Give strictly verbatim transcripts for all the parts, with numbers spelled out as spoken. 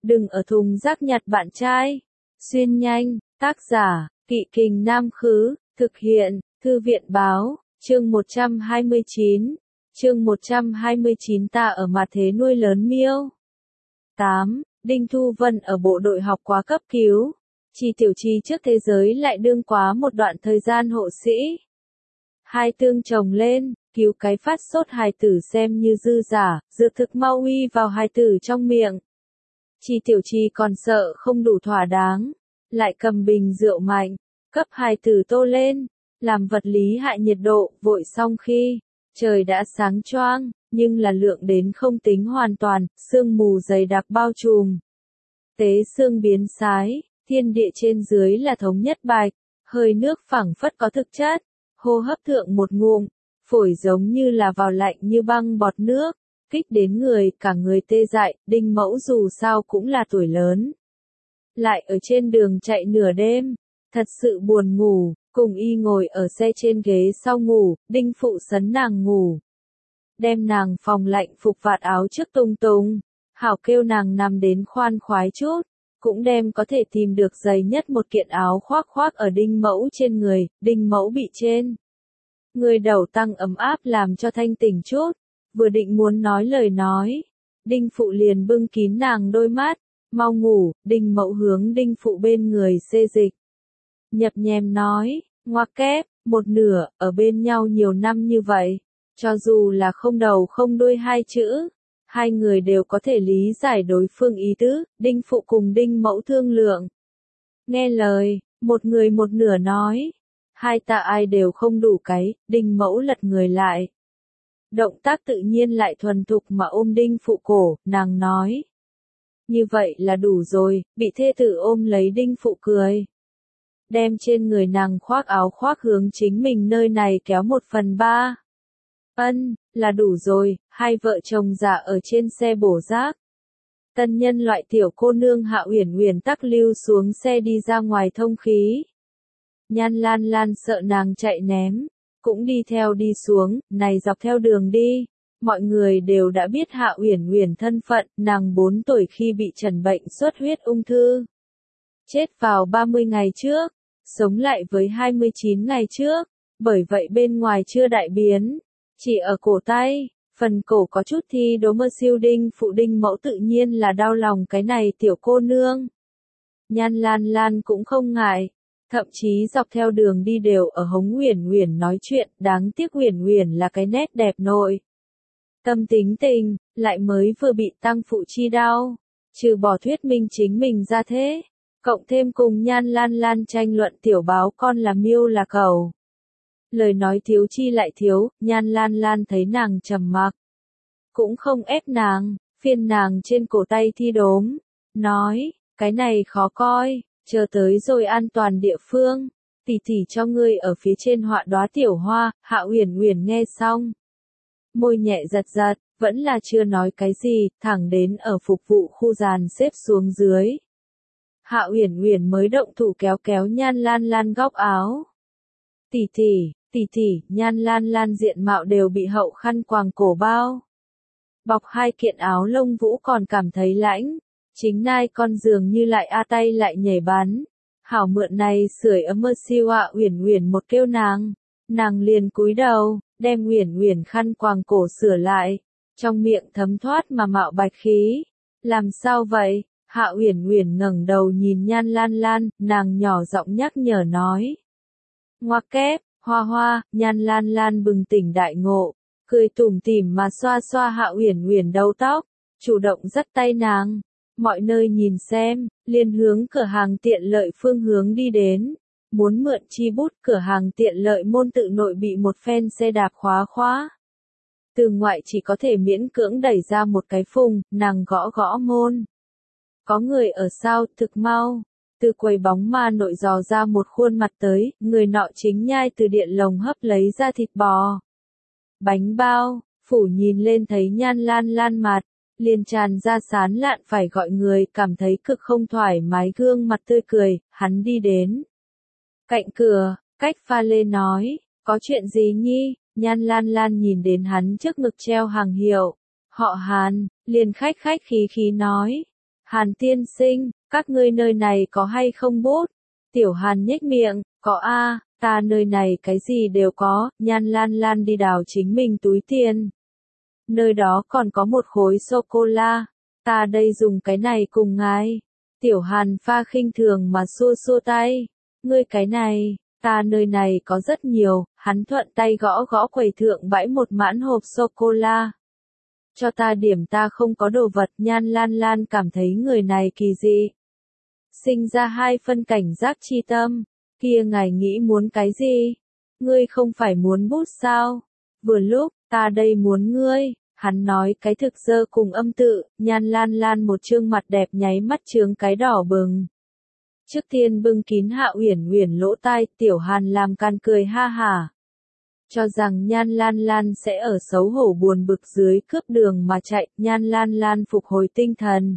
đừng ở thùng rác nhặt bạn trai. Xuyên nhanh, tác giả, Kỵ Kình Nam Khứ, thực hiện, Thư viện Báo, chương một trăm hai mươi chín. Chương một trăm hai mươi chín ta ở mặt thế nuôi lớn miêu. tám. Đinh Thu Vân ở bộ đội học quá cấp cứu. Chi Tiểu Chi trước thế giới lại đương quá một đoạn thời gian hộ sĩ. Hai tương chồng lên, cứu cái phát sốt hài tử xem như dư giả, dược thực mau uy vào hài tử trong miệng. Chi Tiểu Chi còn sợ không đủ thỏa đáng, lại cầm bình rượu mạnh, cấp hài tử tô lên, làm vật lý hại nhiệt độ, vội xong khi trời đã sáng choang, nhưng là lượng đến không tính hoàn toàn, sương mù dày đặc bao trùm. Tế xương biến sái, thiên địa trên dưới là thống nhất bạch, hơi nước phẳng phất có thực chất, hô hấp thượng một ngụm, phổi giống như là vào lạnh như băng bọt nước, kích đến người, cả người tê dại. Đinh Mẫu dù sao cũng là tuổi lớn, lại ở trên đường chạy nửa đêm, thật sự buồn ngủ, cùng y ngồi ở xe trên ghế sau ngủ, Đinh Phụ sấn nàng ngủ. Đem nàng phòng lạnh phục vạt áo trước tung tung, hảo kêu nàng nằm đến khoan khoái chút, cũng đem có thể tìm được dày nhất một kiện áo khoác khoác ở Đinh Mẫu trên người. Đinh Mẫu bị trên người đầu tăng ấm áp làm cho thanh tỉnh chút, vừa định muốn nói lời nói, Đinh Phụ liền bưng kín nàng đôi mắt, mau ngủ. Đinh Mẫu hướng Đinh Phụ bên người xê dịch, nhập nhèm nói, ngoặc kép, một nửa, ở bên nhau nhiều năm như vậy, cho dù là không đầu không đuôi hai chữ, hai người đều có thể lý giải đối phương ý tứ. Đinh Phụ cùng Đinh Mẫu thương lượng, nghe lời, một người một nửa nói, hai ta ai đều không đủ cái. Đinh Mẫu lật người lại, động tác tự nhiên lại thuần thục mà ôm Đinh Phụ cổ, nàng nói, như vậy là đủ rồi. Bị thê tử ôm lấy, Đinh Phụ cười, đem trên người nàng khoác áo khoác hướng chính mình nơi này kéo một phần ba. Ân, là đủ rồi. Hai vợ chồng già ở trên xe bổ rác. Tân nhân loại tiểu cô nương Hạ Uyển Uyển tắc lưu xuống xe đi ra ngoài thông khí. Nhan Lan Lan sợ nàng chạy ném, cũng đi theo đi xuống. Này dọc theo đường đi, mọi người đều đã biết Hạ Uyển Uyển thân phận, nàng bốn tuổi khi bị trần bệnh xuất huyết ung thư, chết vào ba mươi ngày trước, sống lại với hai mươi chín ngày trước, bởi vậy bên ngoài chưa đại biến, chỉ ở cổ tay, phần cổ có chút thi đố mơ siêu. Đinh Phụ Đinh Mẫu tự nhiên là đau lòng cái này tiểu cô nương. Nhan Lan Lan cũng không ngại, thậm chí dọc theo đường đi đều ở hống Uyển Uyển nói chuyện, đáng tiếc Uyển Uyển là cái nét đẹp nội tâm tính tình, lại mới vừa bị tăng phụ chi đau, trừ bỏ thuyết minh chính mình ra thế, cộng thêm cùng Nhan Lan Lan tranh luận tiểu báo con là miêu là cẩu. Lời nói thiếu chi lại thiếu, Nhan Lan Lan thấy nàng trầm mặc, cũng không ép nàng, phiên nàng trên cổ tay thi đốm, nói, cái này khó coi, chờ tới rồi an toàn địa phương, tỷ tỷ cho ngươi ở phía trên họa đóa tiểu hoa. Hạ Uyển Uyển nghe xong, môi nhẹ giật giật, vẫn là chưa nói cái gì, thẳng đến ở phục vụ khu dàn xếp xuống dưới. Hạ Uyển Uyển mới động thủ kéo kéo Nhan Lan Lan góc áo. Tỷ tỷ, tỷ tỷ. Nhan Lan Lan diện mạo đều bị hậu khăn quàng cổ bao bọc, hai kiện áo lông vũ còn cảm thấy lãnh, chính nai con dường như lại a tay lại nhảy bắn. Hảo mượn này sưởi ấm mơ siêu. Hạ Uyển Uyển một kêu nàng, nàng liền cúi đầu, đem Uyển Uyển khăn quàng cổ sửa lại, trong miệng thấm thoát mà mạo bạch khí. Làm sao vậy? Hạ Uyển Uyển ngẩng đầu nhìn Nhan Lan Lan, nàng nhỏ giọng nhắc nhở nói, ngoặc kép, Hoa Hoa. Nhan Lan Lan bừng tỉnh đại ngộ, cười tủm tỉm mà xoa xoa Hạ Uyển Uyển đầu tóc, chủ động dắt tay nàng, mọi nơi nhìn xem, liền hướng cửa hàng tiện lợi phương hướng đi đến, muốn mượn chi bút. Cửa hàng tiện lợi môn tự nội bị một phen xe đạp khóa khóa, từ ngoại chỉ có thể miễn cưỡng đẩy ra một cái phùng, nàng gõ gõ môn. Có người ở sao? Thực mau, từ quầy bóng ma nội dò ra một khuôn mặt tới, người nọ chính nhai từ điện lồng hấp lấy ra thịt bò, bánh bao. Phủ nhìn lên thấy Nhan Lan Lan mặt, liền tràn ra sán lạn phải gọi người cảm thấy cực không thoải mái gương mặt tươi cười. Hắn đi đến cạnh cửa, cách pha lê nói, có chuyện gì nhi? Nhan Lan Lan nhìn đến hắn trước ngực treo hàng hiệu họ Hàn, liền khách khách khí khí nói, Hàn tiên sinh, các ngươi nơi này có hay không bút? Tiểu Hàn nhếch miệng, có a, ta nơi này cái gì đều có, Nhan Lan Lan đi đào chính mình túi tiền. Nơi đó còn có một khối sô-cô-la, ta đây dùng cái này cùng ngài. Tiểu Hàn pha khinh thường mà xua xua tay, ngươi cái này, ta nơi này có rất nhiều, hắn thuận tay gõ gõ quầy thượng bãi một mãn hộp sô-cô-la. Cho ta điểm ta không có đồ vật, Nhan Lan Lan cảm thấy người này kỳ dị. Sinh ra hai phân cảnh giác chi tâm, kia ngài nghĩ muốn cái gì? Ngươi không phải muốn bút sao? Vừa lúc, ta đây muốn ngươi, hắn nói cái thực dơ cùng âm tự, Nhan Lan Lan một trương mặt đẹp nháy mắt trướng cái đỏ bừng. Trước tiên bưng kín Hạ Uyển Uyển lỗ tai, Tiểu Hàn làm can cười ha hả. Cho rằng Nhan Lan Lan sẽ ở xấu hổ buồn bực dưới cướp đường mà chạy, Nhan Lan Lan phục hồi tinh thần.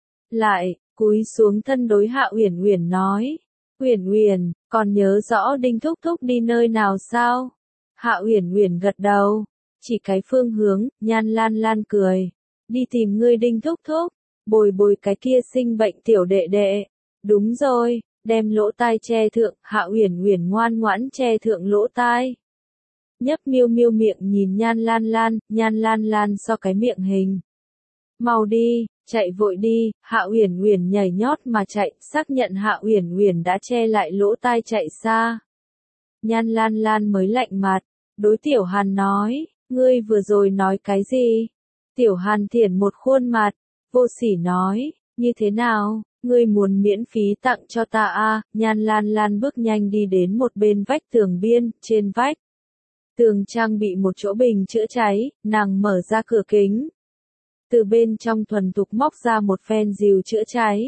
Lại, cúi xuống thân đối Hạ Uyển Uyển nói, Uyển Uyển, còn nhớ rõ Đinh Thúc Thúc đi nơi nào sao? Hạ Uyển Uyển gật đầu, chỉ cái phương hướng, Nhan Lan Lan cười, đi tìm ngươi Đinh Thúc Thúc, bồi bồi cái kia sinh bệnh tiểu đệ đệ. Đúng rồi, đem lỗ tai che thượng, Hạ Uyển Uyển ngoan ngoãn che thượng lỗ tai. Nhấp miêu miêu miệng nhìn Nhan Lan Lan, Nhan Lan Lan so cái miệng hình. Mau đi, chạy vội đi, Hạ Uyển Uyển nhảy nhót mà chạy, xác nhận Hạ Uyển Uyển đã che lại lỗ tai chạy xa. Nhan Lan Lan mới lạnh mặt, đối Tiểu Hàn nói, ngươi vừa rồi nói cái gì? Tiểu Hàn thiển một khuôn mặt, vô sỉ nói, như thế nào, ngươi muốn miễn phí tặng cho ta a? Nhan Lan Lan bước nhanh đi đến một bên vách tường biên, trên vách. Tường trang bị một chỗ bình chữa cháy, nàng mở ra cửa kính. Từ bên trong thuần thục móc ra một phen rìu chữa cháy.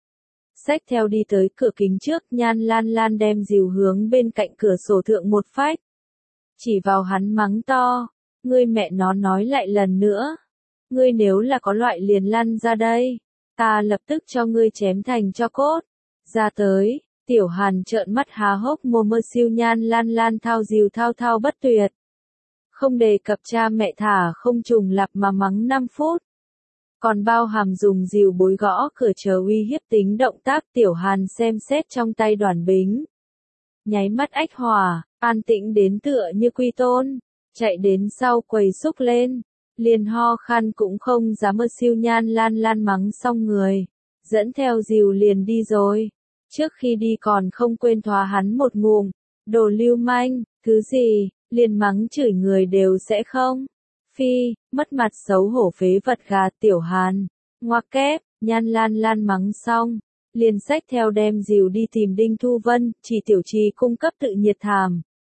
Xách theo đi tới cửa kính trước, Nhan Lan Lan đem rìu hướng bên cạnh cửa sổ thượng một phách. Chỉ vào hắn mắng to, ngươi mẹ nó nói lại lần nữa. Ngươi nếu là có loại liền lăn ra đây, ta lập tức cho ngươi chém thành cho cốt. Ra tới, Tiểu Hàn trợn mắt há hốc mồm mơ siêu Nhan Lan Lan thao rìu thao thao bất tuyệt. Không đề cập cha mẹ thả không trùng lặp mà mắng năm phút. Còn bao hàm dùng rìu bối gõ cửa chờ uy hiếp tính động tác, Tiểu Hàn xem xét trong tay đoàn bính. Nháy mắt ách hòa, an tĩnh đến tựa như quy tôn, chạy đến sau quầy xúc lên, liền ho khan cũng không dám mơ siêu Nhan Lan Lan mắng xong người, dẫn theo rìu liền đi rồi. Trước khi đi còn không quên thoá hắn một ngụm, đồ lưu manh, thứ gì, liền mắng chửi người đều sẽ không. Phi, mất mặt xấu hổ phế vật gà. Tiểu Hàn, ngoặc kép, Nhan Lan Lan mắng xong, liền xách theo đem rìu đi tìm Đinh Thu Vân, chỉ Tiểu Trì cung cấp tự nhiệt thảm.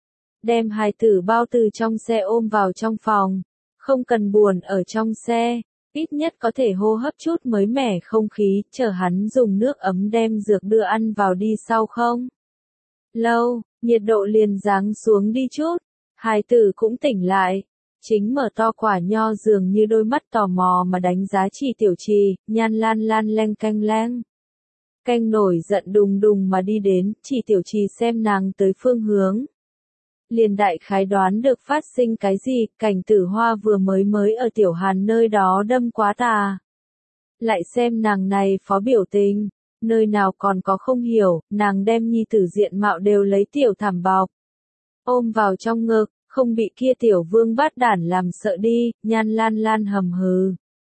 Đem hài tử bao từ trong xe ôm vào trong phòng, không cần buồn ở trong xe, ít nhất có thể hô hấp chút mới mẻ không khí, chờ hắn dùng nước ấm đem dược đưa ăn vào đi sau không. Lâu, nhiệt độ liền giáng xuống đi chút, hài tử cũng tỉnh lại. Chính mở to quả nho dường như đôi mắt tò mò mà đánh giá chỉ Tiểu Trì, Nhan Lan Lan leng canh leng. Canh nổi giận đùng đùng mà đi đến, chỉ Tiểu Trì xem nàng tới phương hướng. Liền đại khái đoán được phát sinh cái gì, Cảnh Tử Hoa vừa mới mới ở Tiểu Hàn nơi đó đâm quá tà. Lại xem nàng này phó biểu tình, nơi nào còn có không hiểu, nàng đem nhi tử diện mạo đều lấy tiểu thảm bọc. Ôm vào trong ngực. Không bị kia tiểu vương bát đản làm sợ đi, Nhan Lan Lan hầm hừ.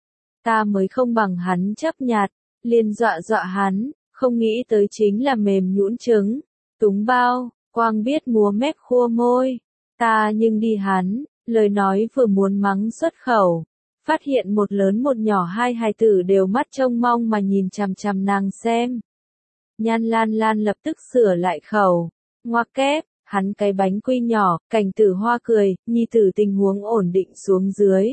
Ta mới không bằng hắn chấp nhặt, liền dọa dọa hắn, không nghĩ tới chính là mềm nhũn trứng, túng bao, quang biết múa mép khua môi. Ta nhưng đi hắn, lời nói vừa muốn mắng xuất khẩu, phát hiện một lớn một nhỏ hai hài tử đều mắt trông mong mà nhìn chằm chằm nàng xem. Nhan Lan Lan lập tức sửa lại khẩu, ngoặc kép. Hắn cái bánh quy nhỏ, Cảnh Tử Hoa cười, nhi tử tình huống ổn định xuống dưới.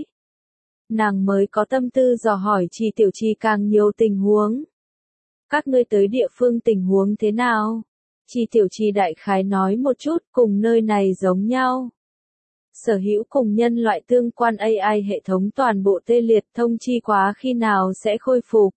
Nàng mới có tâm tư dò hỏi chỉ Tiểu Trì càng nhiều tình huống. Các ngươi tới địa phương tình huống thế nào? Chỉ Tiểu Trì đại khái nói một chút, cùng nơi này giống nhau. Sở hữu cùng nhân loại tương quan a i hệ thống toàn bộ tê liệt, thông chi quá khi nào sẽ khôi phục.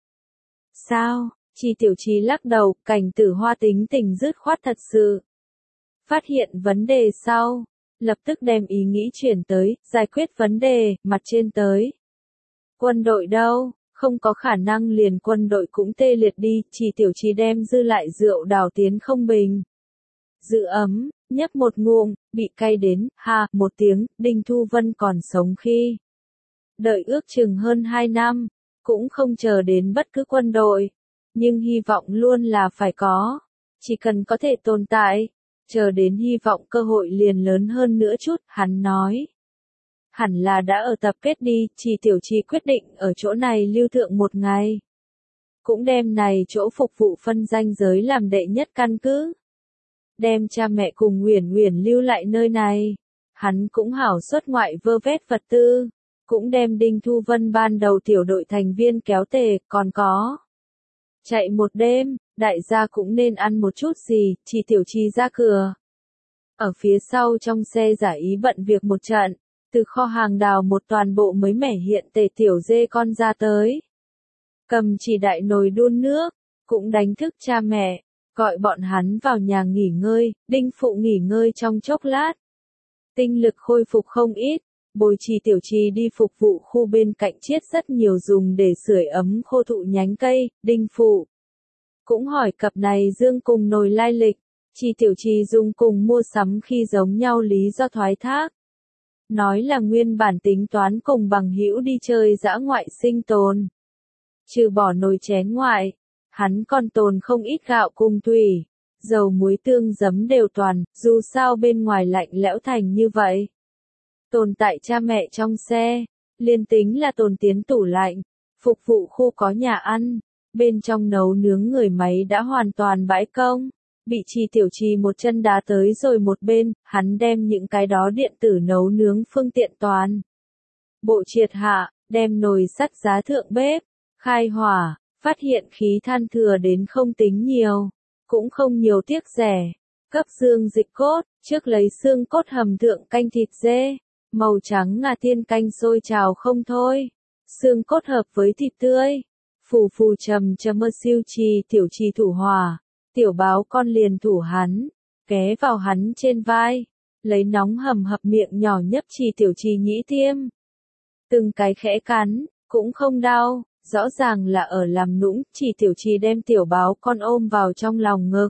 Sao? Chỉ Tiểu Trì lắc đầu, Cảnh Tử Hoa tính tình dứt khoát thật sự. Phát hiện vấn đề sau, lập tức đem ý nghĩ chuyển tới, giải quyết vấn đề, mặt trên tới. Quân đội đâu, Không có khả năng liền quân đội cũng tê liệt đi, chỉ tiểu trì đem dư lại rượu đào tiến không bình. Giữ ấm, nhấp một ngụm, bị cay đến, ha, một tiếng, Đinh Thu Vân còn sống khi. Đợi ước chừng hơn hai năm, cũng không chờ đến bất cứ quân đội. Nhưng hy vọng luôn là phải có. Chỉ cần có thể tồn tại, chờ đến hy vọng cơ hội liền lớn hơn nữa chút, hắn nói. Hẳn là đã ở tập kết đi, chỉ tiểu trì quyết định ở chỗ này lưu thượng một ngày. Cũng đem này chỗ phục vụ phân danh giới làm đệ nhất căn cứ. Đem cha mẹ cùng Uyển Uyển lưu lại nơi này. Hắn cũng hảo xuất ngoại vơ vét vật tư. Cũng đem Đinh Thu Vân ban đầu tiểu đội thành viên kéo tề, còn có. Chạy một đêm, đại gia cũng nên ăn một chút gì, chỉ tiểu trì ra cửa. Ở phía sau trong xe giả ý bận việc một trận, từ kho hàng đào một toàn bộ mới mẻ hiện tề tiểu dê con ra tới. Cầm chỉ đại nồi đun nước, cũng đánh thức cha mẹ, gọi bọn hắn vào nhà nghỉ ngơi, Đinh phụ nghỉ ngơi trong chốc lát. Tinh lực khôi phục không ít, bồi trì tiểu trì đi phục vụ khu bên cạnh chiết rất nhiều dùng để sưởi ấm khô thụ nhánh cây, Đinh phụ. Cũng hỏi cặp này dương cùng nồi lai lịch, trì tiểu trì dùng cùng mua sắm khi giống nhau lý do thoái thác. Nói là nguyên bản tính toán cùng bằng hữu đi chơi dã ngoại sinh tồn. Trừ bỏ nồi chén ngoại, hắn còn tồn không ít gạo cùng thủy, dầu muối tương giấm đều toàn, dù sao bên ngoài lạnh lẽo thành như vậy. Tồn tại cha mẹ trong xe, liên tính là tồn tiến tủ lạnh, phục vụ khu có nhà ăn, bên trong nấu nướng người máy đã hoàn toàn bãi công, bị trì tiểu trì một chân đá tới rồi một bên, hắn đem những cái đó điện tử nấu nướng phương tiện toàn. Bộ triệt hạ, đem nồi sắt giá thượng bếp, khai hỏa, phát hiện khí than thừa đến không tính nhiều, cũng không nhiều tiếc rẻ, cấp xương dịch cốt, trước lấy xương cốt hầm thượng canh thịt dê. Màu trắng ngà tiên canh sôi trào không thôi. Xương cốt hợp với thịt tươi. Phù phù trầm trầm mơ siêu trì tiểu trì thủ hòa. Tiểu báo con liền thủ hắn. Ghé vào hắn trên vai. Lấy nóng hầm hập miệng nhỏ nhấp trì tiểu trì nhĩ tiêm. Từng cái khẽ cắn, cũng không đau. Rõ ràng là ở làm nũng, trì tiểu trì đem tiểu báo con ôm vào trong lòng ngực.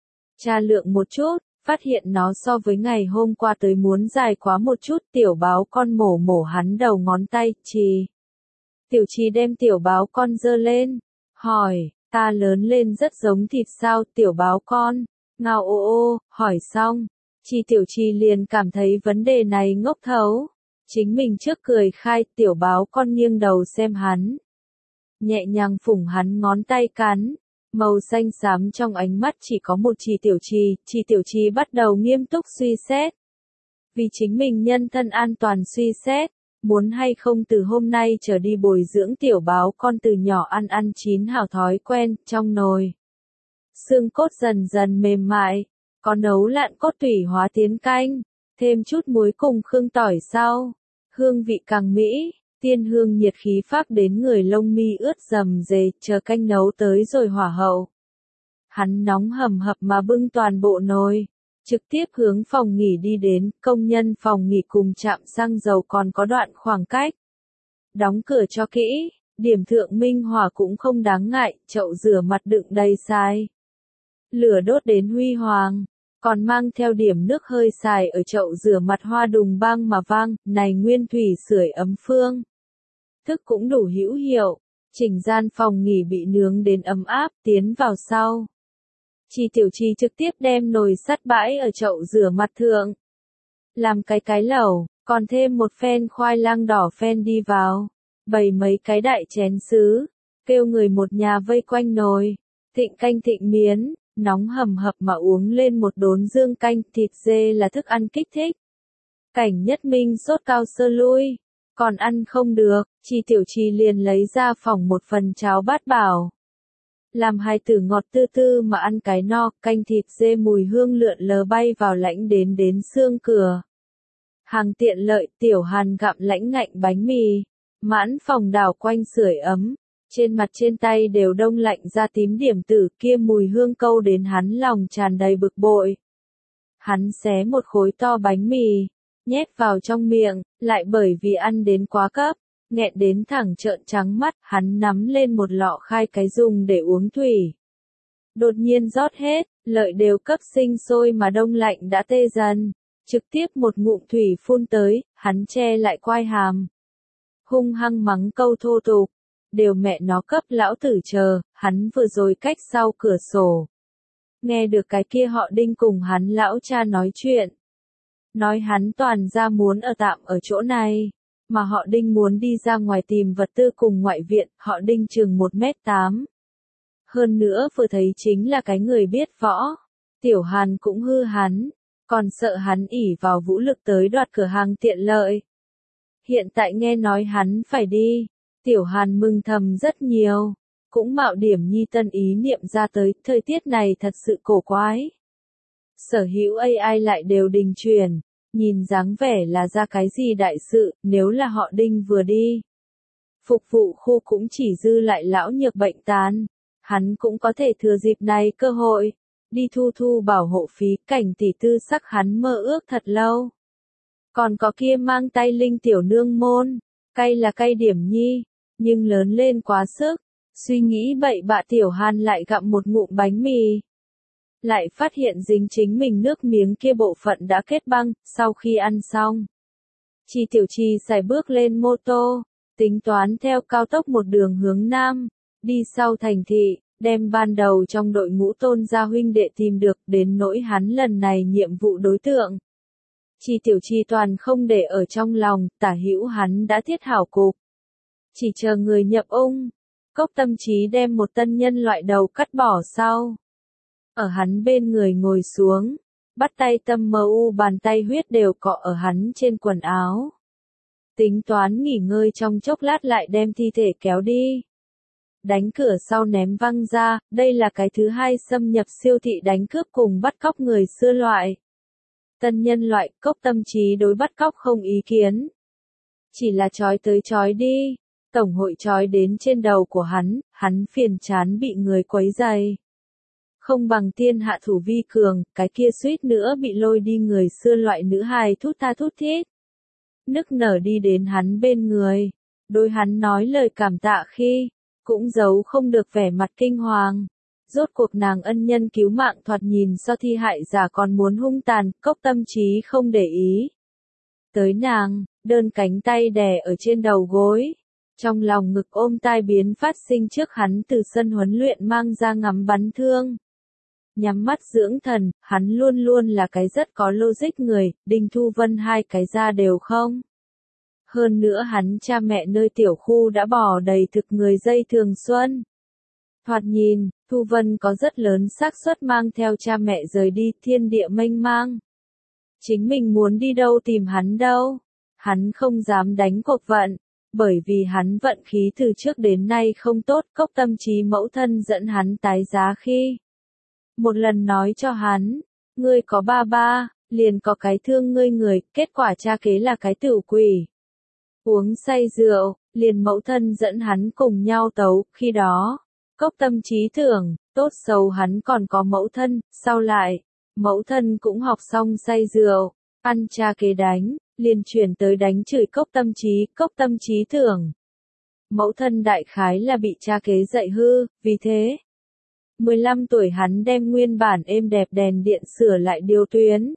Tra lượng một chút. Phát hiện nó so với ngày hôm qua tới muốn dài quá một chút, tiểu báo con mổ mổ hắn đầu ngón tay, trì. Tiểu trì đem tiểu báo con giơ lên, hỏi, ta lớn lên rất giống thịt sao, tiểu báo con, ngao ô ô, hỏi xong, trì tiểu trì liền cảm thấy vấn đề này ngốc thấu, chính mình trước cười khai, tiểu báo con nghiêng đầu xem hắn, nhẹ nhàng phủng hắn ngón tay cắn. Màu xanh xám trong ánh mắt chỉ có một trì tiểu trì, trì tiểu trì bắt đầu nghiêm túc suy xét. Vì chính mình nhân thân an toàn suy xét, muốn hay không từ hôm nay trở đi bồi dưỡng tiểu báo con từ nhỏ ăn ăn chín hảo thói quen, trong nồi. Xương cốt dần dần mềm mại, có nấu lạn cốt tủy hóa tiến canh, thêm chút muối cùng khương tỏi sau, hương vị càng mỹ. Tiên hương nhiệt khí phác đến người lông mi ướt rầm rề, chờ canh nấu tới rồi hỏa hậu. Hắn nóng hầm hập mà bưng toàn bộ nồi, trực tiếp hướng phòng nghỉ đi đến, công nhân phòng nghỉ cùng trạm xăng dầu còn có đoạn khoảng cách. Đóng cửa cho kỹ, điểm thượng minh hỏa cũng không đáng ngại, chậu rửa mặt đựng đầy xài. Lửa đốt đến huy hoàng, còn mang theo điểm nước hơi xài ở chậu rửa mặt hoa đùng bang mà vang, này nguyên thủy sưởi ấm phương. Thức cũng đủ hữu hiệu, chỉnh gian phòng nghỉ bị nướng đến ấm áp, tiến vào sau. Trì tiểu trì trực tiếp đem nồi sắt bãi ở chậu rửa mặt thượng. Làm cái cái lẩu, còn thêm một phen khoai lang đỏ phen đi vào. Bày mấy cái đại chén sứ, kêu người một nhà vây quanh nồi. Thịnh canh thịnh miến, nóng hầm hập mà uống lên một đốn dương canh, thịt dê là thức ăn kích thích. Cảnh Nhất Minh sốt cao sơ lui. Còn ăn không được, trì tiểu trì liền lấy ra phòng một phần cháo bát bảo. Làm hai tử ngọt tư tư mà ăn cái no, canh thịt dê mùi hương lượn lờ bay vào lãnh đến đến xương cửa. Hàng tiện lợi, tiểu Hàn gặm lãnh ngạnh bánh mì, mãn phòng đảo quanh sưởi ấm, trên mặt trên tay đều đông lạnh ra tím điểm tử kia mùi hương câu đến hắn lòng tràn đầy bực bội. Hắn xé một khối to bánh mì, nhét vào trong miệng, lại bởi vì ăn đến quá cấp, nghẹn đến thẳng trợn trắng mắt, hắn nắm lên một lọ khai cái dùng để uống thủy. Đột nhiên rót hết, lợi đều cấp sinh sôi mà đông lạnh đã tê dần, trực tiếp một ngụm thủy phun tới, hắn che lại quai hàm. Hung hăng mắng câu thô tục, đều mẹ nó cấp lão tử chờ, hắn vừa rồi cách sau cửa sổ. Nghe được cái kia họ Đinh cùng hắn lão cha nói chuyện. Nói hắn toàn ra muốn ở tạm ở chỗ này, mà họ Đinh muốn đi ra ngoài tìm vật tư cùng ngoại viện, họ Đinh chừng một mét tám. Hơn nữa vừa thấy chính là cái người biết võ. Tiểu Hàn cũng hư hắn, còn sợ hắn ỉ vào vũ lực tới đoạt cửa hàng tiện lợi. Hiện tại nghe nói hắn phải đi, Tiểu Hàn mừng thầm rất nhiều, cũng mạo điểm nhi tân ý niệm ra tới, thời tiết này thật sự cổ quái. Sở hữu a i lại đều đình chuyển, nhìn dáng vẻ là ra cái gì đại sự, nếu là họ Đinh vừa đi. Phục vụ khu cũng chỉ dư lại lão nhược bệnh tán, hắn cũng có thể thừa dịp này cơ hội, đi thu thu bảo hộ phí, cảnh tỷ tư sắc hắn mơ ước thật lâu. Còn có kia mang tay linh tiểu nương môn, cay là cay điểm nhi, nhưng lớn lên quá sức, suy nghĩ bậy bạ Tiểu Hàn lại gặm một ngụm bánh mì. Lại phát hiện dính chính mình nước miếng kia bộ phận đã kết băng, sau khi ăn xong. Chi Tiểu Chi xài bước lên mô tô, tính toán theo cao tốc một đường hướng nam, đi sau thành thị, đem ban đầu trong đội ngũ Tôn gia huynh đệ tìm được, đến nỗi hắn lần này nhiệm vụ đối tượng. Chi Tiểu Chi toàn không để ở trong lòng, tả hữu hắn đã thiết hảo cục. Chỉ chờ người nhập ung, Cốc Tâm Chí đem một tân nhân loại đầu cắt bỏ sau. Ở hắn bên người ngồi xuống, bắt tay tâm mờ u bàn tay huyết đều cọ ở hắn trên quần áo. Tính toán nghỉ ngơi trong chốc lát lại đem thi thể kéo đi. Đánh cửa sau ném văng ra, đây là cái thứ hai xâm nhập siêu thị đánh cướp cùng bắt cóc người xưa loại. Tân nhân loại, Cốc Tâm Chí đối bắt cóc không ý kiến. Chỉ là trói tới trói đi, tổng hội trói đến trên đầu của hắn, hắn phiền chán bị người quấy rầy. Không bằng tiên hạ thủ vi cường, cái kia suýt nữa bị lôi đi người xưa loại nữ hài thút tha thút thít. Nức nở đi đến hắn bên người, đối hắn nói lời cảm tạ khi, cũng giấu không được vẻ mặt kinh hoàng. Rốt cuộc nàng ân nhân cứu mạng thoạt nhìn so thi hại giả còn muốn hung tàn, Cốc Tâm Chí không để ý. Tới nàng, đơn cánh tay đè ở trên đầu gối. Trong lòng ngực ôm tai biến phát sinh trước hắn từ sân huấn luyện mang ra ngắm bắn thương. Nhắm mắt dưỡng thần, hắn luôn luôn là cái rất có logic người, Đinh Thu Vân hai cái ra đều không. Hơn nữa hắn cha mẹ nơi tiểu khu đã bỏ đầy thực người dây thường xuân. Thoạt nhìn, Thu Vân có rất lớn xác suất mang theo cha mẹ rời đi thiên địa mênh mang. Chính mình muốn đi đâu tìm hắn đâu. Hắn không dám đánh cuộc vận, bởi vì hắn vận khí từ trước đến nay không tốt. Cốc Tâm Chí mẫu thân dẫn hắn tái giá khi. Một lần nói cho hắn, ngươi có ba ba, liền có cái thương ngươi người, kết quả cha kế là cái tử quỷ. Uống say rượu, liền mẫu thân dẫn hắn cùng nhau tấu, khi đó. Cốc Tâm Chí tưởng, tốt xấu hắn còn có mẫu thân, sau lại, mẫu thân cũng học xong say rượu, ăn cha kế đánh, liền chuyển tới đánh chửi Cốc Tâm Chí, Cốc Tâm Chí tưởng. Mẫu thân đại khái là bị cha kế dạy hư, vì thế. mười lăm tuổi hắn đem nguyên bản êm đẹp đèn điện sửa lại điều tuyến.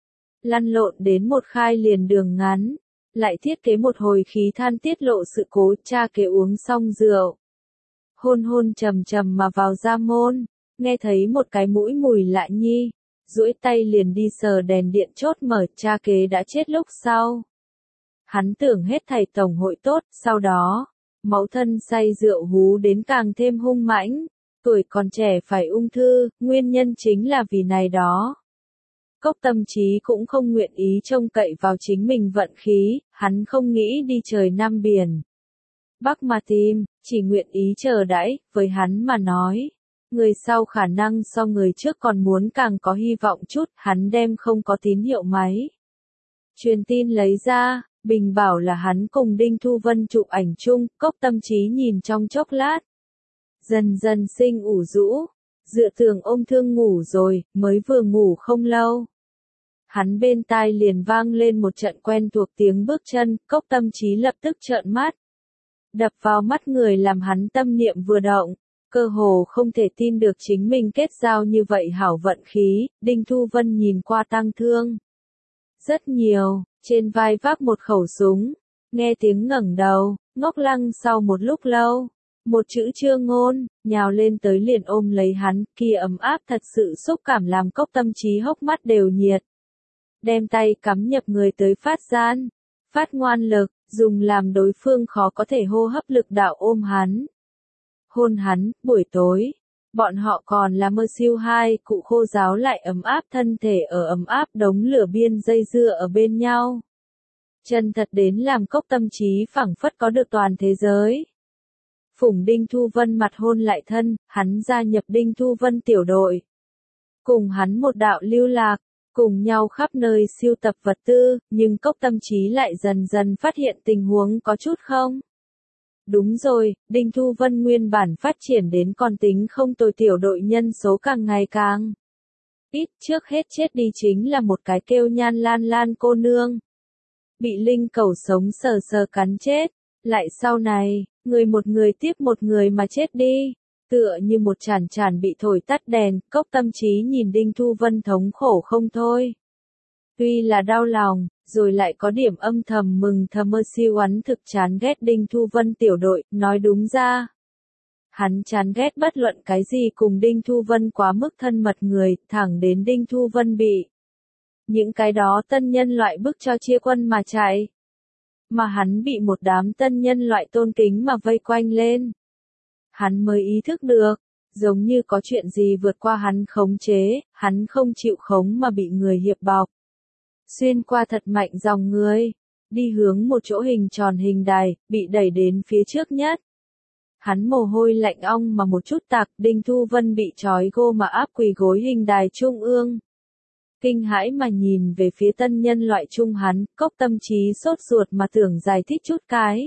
Lăn lộn đến một khai liền đường ngắn, lại thiết kế một hồi khí than tiết lộ sự cố, cha kế uống xong rượu. Hôn hôn trầm trầm mà vào ra môn, nghe thấy một cái mũi mùi lạ nhi, duỗi tay liền đi sờ đèn điện chốt mở, cha kế đã chết lúc sau. Hắn tưởng hết thảy tổng hội tốt, sau đó, mẫu thân say rượu hú đến càng thêm hung mãnh, tuổi còn trẻ phải ung thư, nguyên nhân chính là vì này đó. Cốc Tâm Chí cũng không nguyện ý trông cậy vào chính mình vận khí, hắn không nghĩ đi trời Nam biển. Bắc mà tìm, chỉ nguyện ý chờ đãi, với hắn mà nói. Người sau khả năng so người trước còn muốn càng có hy vọng chút, hắn đem không có tín hiệu máy. Truyền tin lấy ra, bình bảo là hắn cùng Đinh Thu Vân chụp ảnh chung, Cốc Tâm Chí nhìn trong chốc lát. Dần dần sinh ủ rũ, dựa tường ôm thương ngủ rồi, mới vừa ngủ không lâu. Hắn bên tai liền vang lên một trận quen thuộc tiếng bước chân, Cốc Tâm Chí lập tức trợn mắt. đập vào mắt người làm hắn tâm niệm vừa động, cơ hồ không thể tin được chính mình kết giao như vậy hảo vận khí, Đinh Thu Vân nhìn qua Tăng Thương. Rất nhiều, trên vai vác một khẩu súng, nghe tiếng ngẩng đầu, ngốc lăng sau một lúc lâu, một chữ chưa ngôn, nhào lên tới liền ôm lấy hắn, kia ấm áp thật sự xúc cảm làm Cốc Tâm Chí hốc mắt đều nhiệt. Đem tay cắm nhập người tới phát gian, phát ngoan lực, dùng làm đối phương khó có thể hô hấp lực đạo ôm hắn. Hôn hắn, buổi tối, bọn họ còn là mơ siêu hai cụ khô ráo lại ấm áp thân thể ở ấm áp đống lửa biên dây dưa ở bên nhau. Chân thật đến làm Cốc Tâm Chí phảng phất có được toàn thế giới. Phủng Đinh Thu Vân mặt hôn lại thân, hắn gia nhập Đinh Thu Vân tiểu đội. Cùng hắn một đạo lưu lạc, cùng nhau khắp nơi siêu tập vật tư, nhưng Cốc Tâm Chí lại dần dần phát hiện tình huống có chút không. Đúng rồi, Đinh Thu Vân nguyên bản phát triển đến còn tính không tồi tiểu đội nhân số càng ngày càng ít, trước hết chết đi chính là một cái kêu Nhan Lan Lan cô nương. Bị linh cẩu sống sờ sờ cắn chết, lại sau này, người một người tiếp một người mà chết đi, tựa như một chản chản bị thổi tắt đèn, Cốc Tâm Chí nhìn Đinh Thu Vân thống khổ không thôi. Tuy là đau lòng, rồi lại có điểm âm thầm mừng thầm mơ siêu hắn thực chán ghét Đinh Thu Vân tiểu đội, nói đúng ra. Hắn chán ghét bất luận cái gì cùng Đinh Thu Vân quá mức thân mật người, thẳng đến Đinh Thu Vân bị những cái đó tân nhân loại bức cho chia quân mà chạy. Mà hắn bị một đám tân nhân loại tôn kính mà vây quanh lên. Hắn mới ý thức được, giống như có chuyện gì vượt qua hắn khống chế, hắn không chịu khống mà bị người hiệp bọc. Xuyên qua thật mạnh dòng người, đi hướng một chỗ hình tròn hình đài, bị đẩy đến phía trước nhất. Hắn mồ hôi lạnh ong mà một chút tạc, Đinh Thu Vân bị trói gô mà áp quỳ gối hình đài trung ương. Kinh hãi mà nhìn về phía tân nhân loại trung hắn, Cốc Tâm Chí sốt ruột mà tưởng giải thích chút cái.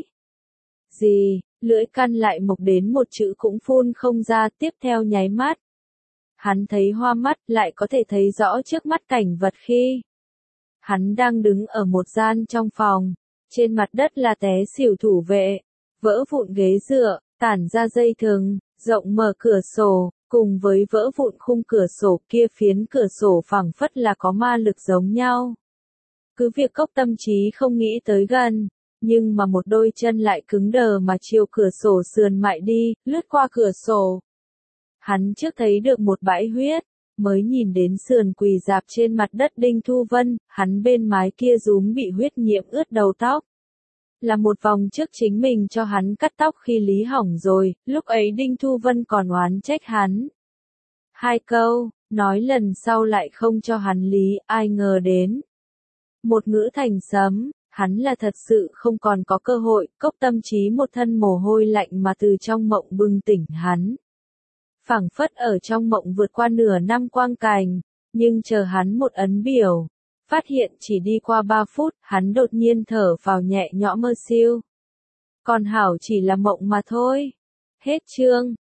Gì, lưỡi căn lại mộc đến một chữ cũng phun không ra, tiếp theo nháy mắt. Hắn thấy hoa mắt, lại có thể thấy rõ trước mắt cảnh vật khi. Hắn đang đứng ở một gian trong phòng, trên mặt đất là té xỉu thủ vệ, vỡ vụn ghế dựa, tản ra dây thừng, rộng mở cửa sổ, cùng với vỡ vụn khung cửa sổ kia phiến cửa sổ phẳng phất là có ma lực giống nhau. Cứ việc Cốc Tâm Chí không nghĩ tới gần, nhưng mà một đôi chân lại cứng đờ mà chiều cửa sổ sườn mại đi, lướt qua cửa sổ. Hắn trước thấy được một bãi huyết, mới nhìn đến sườn quỳ dạp trên mặt đất Đinh Thu Vân, hắn bên mái kia rúm bị huyết nhiễm ướt đầu tóc. Là một vòng trước chính mình cho hắn cắt tóc khi lý hỏng rồi, lúc ấy Đinh Thu Vân còn oán trách hắn. Hai câu, nói lần sau lại không cho hắn lý, ai ngờ đến. Một ngữ thành sấm, hắn là thật sự không còn có cơ hội, Cốc Tâm Chí một thân mồ hôi lạnh mà từ trong mộng bừng tỉnh hắn. Phảng phất ở trong mộng vượt qua nửa năm quang cảnh, nhưng chờ hắn một ấn biểu. Phát hiện chỉ đi qua ba phút, hắn đột nhiên thở vào nhẹ nhõm mơ siêu. Còn hảo chỉ là mộng mà thôi. Hết chương.